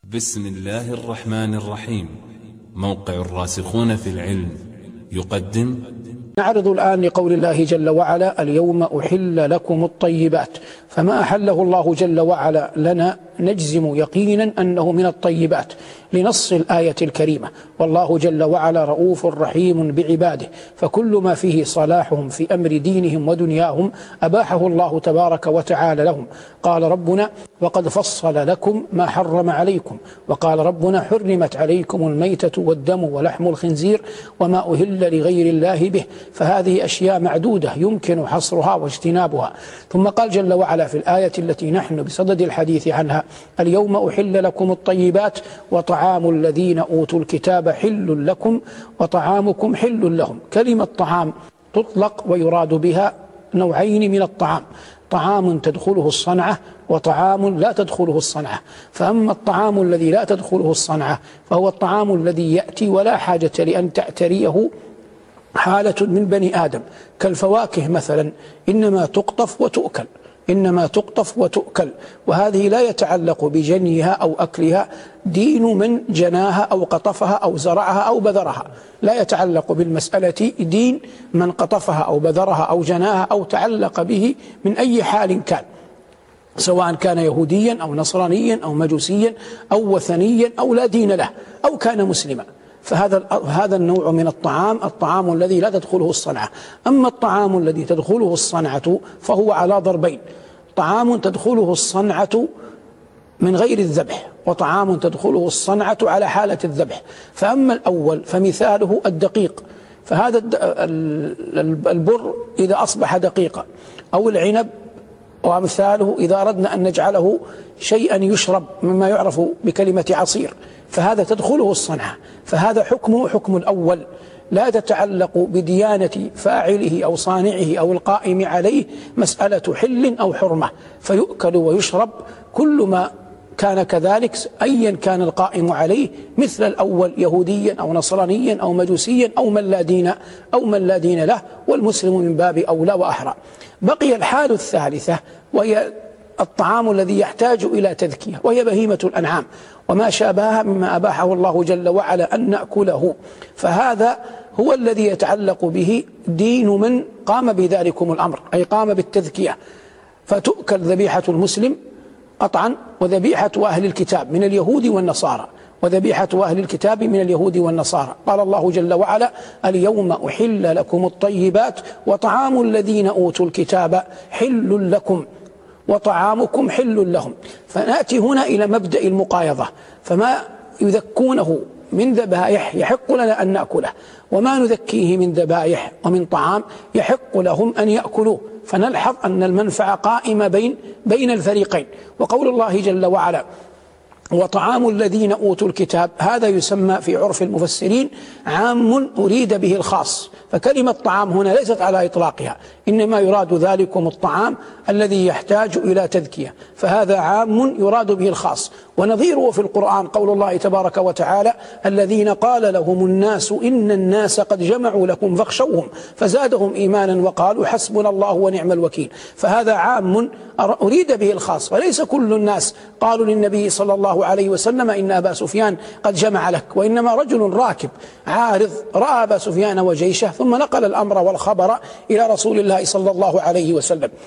بسم الله الرحمن الرحيم. موقع الراسخون في العلم يقدم. نعرض الآن لقول الله جل وعلا: اليوم أحل لكم الطيبات. فما أحله الله جل وعلا لنا نجزم يقينا أنه من الطيبات لنص الآية الكريمة. والله جل وعلا رؤوف رحيم بعباده، فكل ما فيه صلاحهم في أمر دينهم ودنياهم أباحه الله تبارك وتعالى لهم. قال ربنا: وقد فصل لكم ما حرم عليكم. وقال ربنا: حرمت عليكم الميتة والدم ولحم الخنزير وما أهل لغير الله به. فهذه أشياء معدودة يمكن حصرها واجتنابها. ثم قال جل وعلا في الآية التي نحن بصدد الحديث عنها: اليوم أحل لكم الطيبات وطعام الذين أوتوا الكتاب حل لكم وطعامكم حل لهم. كلمة طعام تطلق ويراد بها نوعين من الطعام: طعام تدخله الصنعة وطعام لا تدخله الصنعة. فأما الطعام الذي لا تدخله الصنعة فهو الطعام الذي يأتي ولا حاجة لأن تعتريه حالة من بني آدم، كالفواكه مثلا، إنما تقطف وتؤكل، وهذه لا يتعلق بجنيها أو أكلها دين من جناها أو قطفها أو زرعها أو بذرها. لا يتعلق بالمسألة دين من قطفها أو بذرها أو جناها أو تعلق به من أي حال كان، سواء كان يهوديا أو نصرانيا أو مجوسيا أو وثنيا أو لا دين له أو كان مسلما. فهذا النوع من الطعام الذي لا تدخله الصنعة. أما الطعام الذي تدخله الصنعة فهو على ضربين: طعام تدخله الصنعة من غير الذبح، وطعام تدخله الصنعة على حالة الذبح. فأما الأول فمثاله الدقيق، فهذا البر إذا أصبح دقيقا، أو العنب ومثاله إذا أردنا أن نجعله شيئا يشرب مما يعرف بكلمة عصير، فهذا تدخله الصنعة. فهذا حكمه حكم الأول، لا تتعلق بديانة فاعله أو صانعه أو القائم عليه مسألة حل أو حرمة، فيؤكل ويشرب كل ما كان كذلك أيا كان القائم عليه، مثل الأول يهوديا أو نصرانيا أو مجوسيا أو من لا دين له، والمسلم من باب أولى وأحرى. بقي الحال الثالثة، وهي الطعام الذي يحتاج إلى تذكية، وهي بهيمة الأنعام وما شابهها مما أباحه الله جل وعلا أن نأكله. فهذا هو الذي يتعلق به دين من قام بذلكم الأمر، أي قام بالتذكية. فتؤكل ذبيحة المسلم قطعا، وذبيحة أهل الكتاب من اليهود والنصارى، وذبيحة أهل الكتاب من اليهود والنصارى. قال الله جل وعلا: اليوم أحل لكم الطيبات وطعام الذين أوتوا الكتاب حل لكم وطعامكم حل لهم. فنأتي هنا إلى مبدأ المقايضة، فما يذكونه من ذبائح يحق لنا أن نأكله، وما نذكيه من ذبائح ومن طعام يحق لهم أن يأكلوه. فنلحظ أن المنفعة قائمة بين الفريقين. وقول الله جل وعلا: وطعام الذين أوتوا الكتاب، هذا يسمى في عرف المفسرين عام أريد به الخاص. فكلمة طعام هنا ليست على إطلاقها، إنما يراد ذلكم الطعام الذي يحتاج إلى تذكية، فهذا عام يراد به الخاص. ونظيره في القرآن قول الله تبارك وتعالى: الذين قال لهم الناس إن الناس قد جمعوا لكم فاخشوهم فزادهم إيمانا وقالوا حسبنا الله ونعم الوكيل. فهذا عام أريد به الخاص، وليس كل الناس قالوا للنبي صلى الله عليه وسلم إن أبا سفيان قد جمع لك، وإنما رجل راكب عارض رأى أبا سفيان وجيشه ثم نقل الأمر والخبر إلى رسول الله صلى الله عليه وسلم.